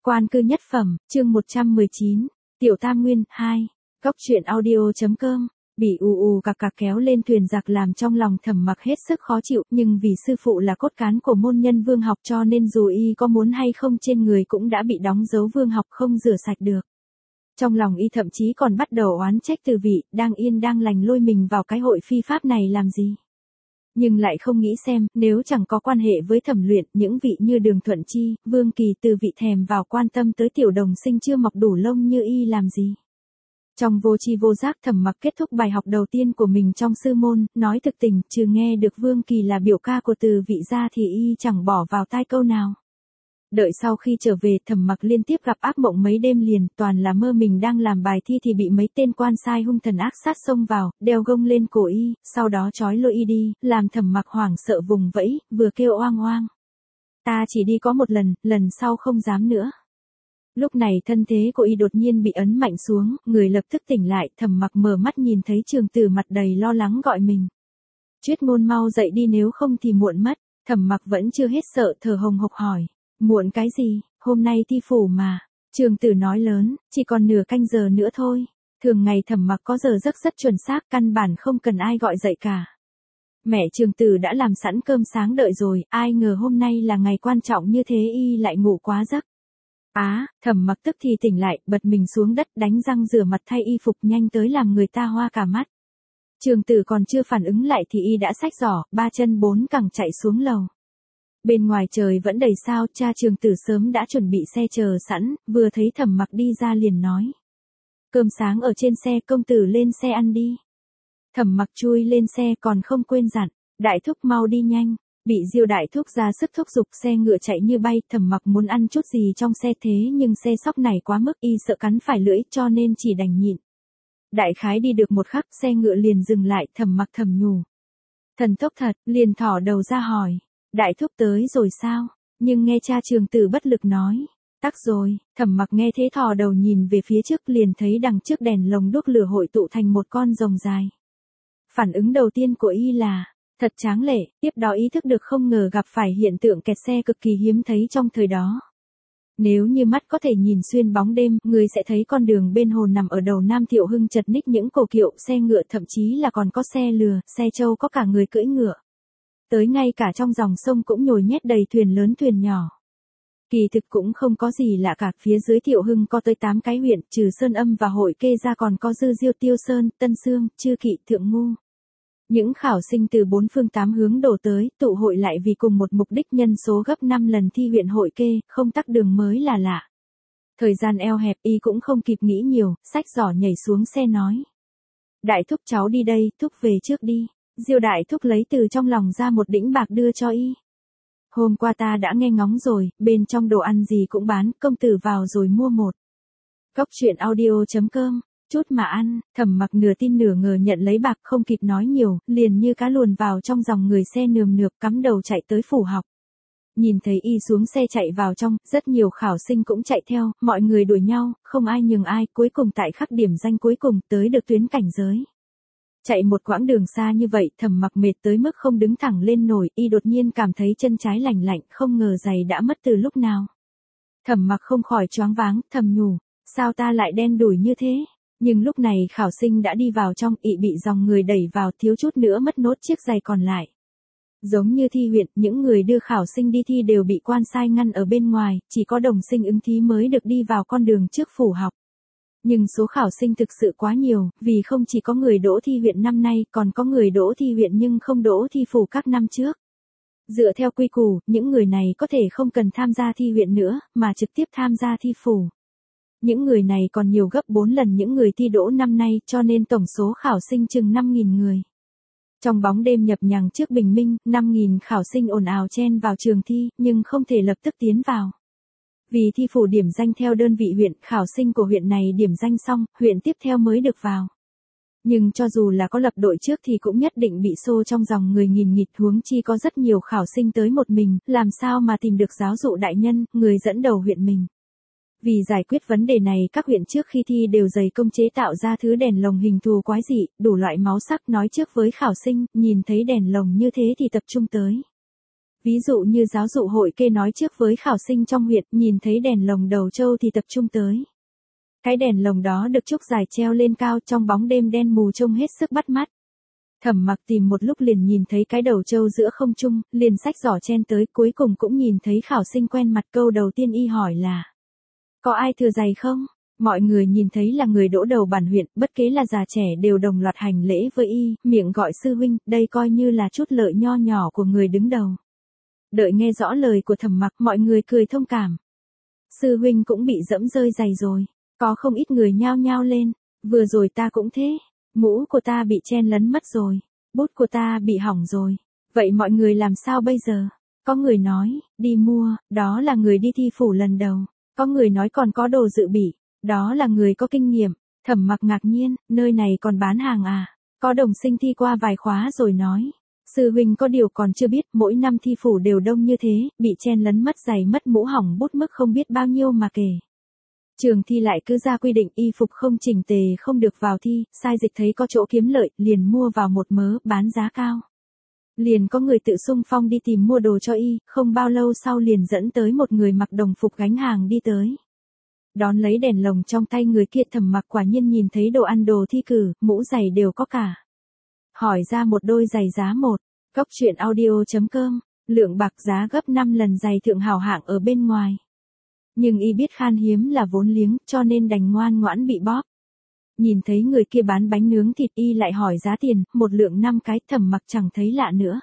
Quan cư nhất phẩm, chương 119, Tiểu Tam Nguyên, 2, Cốc truyện audio.com, bị ù cạc cạc kéo lên thuyền giặc làm trong lòng Thẩm Mặc hết sức khó chịu, nhưng vì sư phụ là cốt cán của môn nhân vương học cho nên dù y có muốn hay không trên người cũng đã bị đóng dấu vương học không rửa sạch được. Trong lòng y thậm chí còn bắt đầu oán trách Từ Vị, đang yên đang lành lôi mình vào cái hội phi pháp này làm gì. Nhưng lại không nghĩ xem, nếu chẳng có quan hệ với Thẩm Luyện, những vị như Đường Thuận Chi, Vương Kỳ, Từ Vị thèm vào quan tâm tới tiểu đồng sinh chưa mọc đủ lông như y làm gì. Trong vô tri vô giác Thẩm Mặc kết thúc bài học đầu tiên của mình trong sư môn, nói thực tình, trừ nghe được Vương Kỳ là biểu ca của Từ Vị ra thì y chẳng bỏ vào tai câu nào. Đợi sau khi trở về Thẩm Mặc liên tiếp gặp ác mộng mấy đêm liền, toàn là mơ mình đang làm bài thi thì bị mấy tên quan sai hung thần ác sát xông vào, đeo gông lên cổ y, sau đó trói lôi y đi, làm Thẩm Mặc hoảng sợ vùng vẫy, vừa kêu oang oang. Ta chỉ đi có một lần, lần sau không dám nữa. Lúc này thân thế của y đột nhiên bị ấn mạnh xuống, người lập tức tỉnh lại, Thẩm Mặc mở mắt nhìn thấy Trường Tử mặt đầy lo lắng gọi mình. Chuyết Ngôn mau dậy đi nếu không thì muộn mất. Thẩm Mặc vẫn chưa hết sợ, thở hồng hộc hỏi. Muộn cái gì, hôm nay thi phủ mà. Trường Tử nói lớn, chỉ còn nửa canh giờ nữa thôi. Thường ngày Thẩm Mặc có giờ giấc rất chuẩn xác, căn bản không cần ai gọi dậy cả. Mẹ Trường Tử đã làm sẵn cơm sáng đợi rồi, ai ngờ hôm nay là ngày quan trọng như thế y lại ngủ quá giấc. Thẩm Mặc tức thì tỉnh lại, bật mình xuống đất đánh răng rửa mặt thay y phục nhanh tới làm người ta hoa cả mắt. Trường Tử còn chưa phản ứng lại thì y đã xách giỏ, ba chân bốn cẳng chạy xuống lầu. Bên ngoài trời vẫn đầy sao, cha Trường Tử sớm đã chuẩn bị xe chờ sẵn, vừa thấy Thẩm Mặc đi ra liền nói. Cơm sáng ở trên xe, công tử lên xe ăn đi. Thẩm Mặc chui lên xe còn không quên dặn, đại thúc mau đi nhanh. Bị Diêu đại thúc ra sức thúc giục, xe ngựa chạy như bay, Thẩm Mặc muốn ăn chút gì trong xe thế nhưng xe sóc này quá mức y sợ cắn phải lưỡi cho nên chỉ đành nhịn. Đại khái đi được một khắc xe ngựa liền dừng lại, Thẩm Mặc thầm nhủ. Thần tốc thật, liền thỏ đầu ra hỏi. Đại thúc tới rồi sao? Nhưng nghe cha Trường Tử bất lực nói. Tắc rồi, Thẩm Mặc nghe thế thò đầu nhìn về phía trước liền thấy đằng trước đèn lồng đuốc lửa hội tụ thành một con rồng dài. Phản ứng đầu tiên của y là. Thật tráng lệ, tiếp đó ý thức được không ngờ gặp phải hiện tượng kẹt xe cực kỳ hiếm thấy trong thời đó. Nếu như mắt có thể nhìn xuyên bóng đêm, người sẽ thấy con đường bên hồ nằm ở đầu Nam Thiệu Hưng chật ních những cổ kiệu, xe ngựa thậm chí là còn có xe lừa, xe trâu có cả người cưỡi ngựa. Tới ngay cả trong dòng sông cũng nhồi nhét đầy thuyền lớn thuyền nhỏ. Kỳ thực cũng không có gì lạ cả, phía dưới Thiệu Hưng có tới 8 cái huyện, trừ Sơn Âm và Hội Kê ra còn có Dư Diêu, Tiêu Sơn, Tân Sương, Chư Kỵ, Thượng Ngu. Những khảo sinh từ 4 phương 8 hướng đổ tới, tụ hội lại vì cùng một mục đích nhân số gấp 5 lần thi huyện Hội Kê, không tắc đường mới là lạ. Thời gian eo hẹp y cũng không kịp nghĩ nhiều, xách giỏ nhảy xuống xe nói. Đại thúc cháu đi đây, thúc về trước đi. Diêu đại thúc lấy từ trong lòng ra một đĩnh bạc đưa cho y. Hôm qua ta đã nghe ngóng rồi, bên trong đồ ăn gì cũng bán, công tử vào rồi mua một. Cốc truyện audio.com. Chút mà ăn, Thẩm Mặc nửa tin nửa ngờ nhận lấy bạc không kịp nói nhiều, liền như cá luồn vào trong dòng người xe nườm nượp cắm đầu chạy tới phủ học. Nhìn thấy y xuống xe chạy vào trong, rất nhiều khảo sinh cũng chạy theo, mọi người đuổi nhau, không ai nhường ai, cuối cùng tại khắc điểm danh cuối cùng tới được tuyến cảnh giới. Chạy một quãng đường xa như vậy, Thẩm Mặc mệt tới mức không đứng thẳng lên nổi, y đột nhiên cảm thấy chân trái lạnh lạnh, không ngờ giày đã mất từ lúc nào. Thẩm Mặc không khỏi choáng váng, thầm nhủ, sao ta lại đen đủi như thế? Nhưng lúc này khảo sinh đã đi vào trong, y bị dòng người đẩy vào, thiếu chút nữa mất nốt chiếc giày còn lại. Giống như thi huyện, những người đưa khảo sinh đi thi đều bị quan sai ngăn ở bên ngoài, chỉ có đồng sinh ứng thí mới được đi vào con đường trước phủ học. Nhưng số khảo sinh thực sự quá nhiều, vì không chỉ có người đỗ thi huyện năm nay, còn có người đỗ thi huyện nhưng không đỗ thi phủ các năm trước. Dựa theo quy củ, những người này có thể không cần tham gia thi huyện nữa, mà trực tiếp tham gia thi phủ. Những người này còn nhiều gấp 4 lần những người thi đỗ năm nay, cho nên tổng số khảo sinh chừng 5.000 người. Trong bóng đêm nhập nhằng trước bình minh, 5.000 khảo sinh ồn ào chen vào trường thi, nhưng không thể lập tức tiến vào. Vì thi phủ điểm danh theo đơn vị huyện, khảo sinh của huyện này điểm danh xong, huyện tiếp theo mới được vào. Nhưng cho dù là có lập đội trước thì cũng nhất định bị xô trong dòng người nghìn nghịt, huống chi có rất nhiều khảo sinh tới một mình, làm sao mà tìm được giáo dụ đại nhân, người dẫn đầu huyện mình. Vì giải quyết vấn đề này các huyện trước khi thi đều dày công chế tạo ra thứ đèn lồng hình thù quái dị, đủ loại màu sắc, nói trước với khảo sinh, nhìn thấy đèn lồng như thế thì tập trung tới. Ví dụ như giáo dụ hội kê nói trước với khảo sinh trong huyện, nhìn thấy đèn lồng đầu trâu thì tập trung tới. Cái đèn lồng đó được trúc dài treo lên cao trong bóng đêm đen mù trông hết sức bắt mắt. Thẩm Mặc tìm một lúc liền nhìn thấy cái đầu trâu giữa không trung, liền xách giỏ chen tới, cuối cùng cũng nhìn thấy khảo sinh quen mặt. Câu đầu tiên y hỏi là: có ai thừa giày không? Mọi người nhìn thấy là người đỗ đầu bản huyện, bất kể là già trẻ đều đồng loạt hành lễ với y, miệng gọi sư huynh, đây coi như là chút lợi nho nhỏ của người đứng đầu. Đợi nghe rõ lời của Thẩm Mặc, mọi người cười thông cảm. Sư huynh cũng bị dẫm rơi giày rồi. Có không ít người nhao nhao lên. Vừa rồi ta cũng thế. Mũ của ta bị chen lấn mất rồi. Bút của ta bị hỏng rồi. Vậy mọi người làm sao bây giờ? Có người nói, đi mua, đó là người đi thi phủ lần đầu. Có người nói còn có đồ dự bị, đó là người có kinh nghiệm. Thẩm Mặc ngạc nhiên, nơi này còn bán hàng à? Có đồng sinh thi qua vài khóa rồi nói. Sư huynh có điều còn chưa biết, mỗi năm thi phủ đều đông như thế, bị chen lấn mất giày mất mũ hỏng bút mức không biết bao nhiêu mà kể. Trường thi lại cứ ra quy định y phục không chỉnh tề không được vào thi, sai dịch thấy có chỗ kiếm lợi, liền mua vào một mớ, bán giá cao. Liền có người tự xung phong đi tìm mua đồ cho y, không bao lâu sau liền dẫn tới một người mặc đồng phục gánh hàng đi tới. Đón lấy đèn lồng trong tay người kia. Thẩm Mặc quả nhiên nhìn thấy đồ ăn đồ thi cử, mũ giày đều có cả. Hỏi ra một đôi giày giá một. Góc truyện audio.com, lượng bạc giá gấp 5 lần giày thượng hảo hạng ở bên ngoài. Nhưng y biết khan hiếm là vốn liếng, cho nên đành ngoan ngoãn bị bóp. Nhìn thấy người kia bán bánh nướng thịt, y lại hỏi giá tiền, 1 lượng 5 cái. Thẩm Mặc chẳng thấy lạ nữa.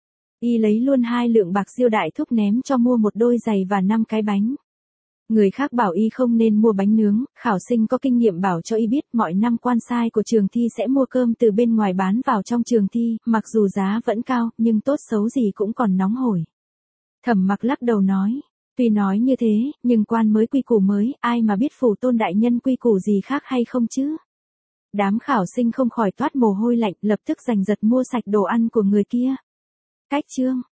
Y lấy luôn 2 lượng bạc diêu đại thúc ném cho mua một đôi giày và 5 cái bánh. Người khác bảo y không nên mua bánh nướng, khảo sinh có kinh nghiệm bảo cho y biết mọi năm quan sai của trường thi sẽ mua cơm từ bên ngoài bán vào trong trường thi, mặc dù giá vẫn cao, nhưng tốt xấu gì cũng còn nóng hổi. Thẩm Mặc lắc đầu nói, tuy nói như thế, nhưng quan mới quy củ mới, ai mà biết phủ tôn đại nhân quy củ gì khác hay không chứ? Đám khảo sinh không khỏi toát mồ hôi lạnh, lập tức giành giật mua sạch đồ ăn của người kia. Cách chương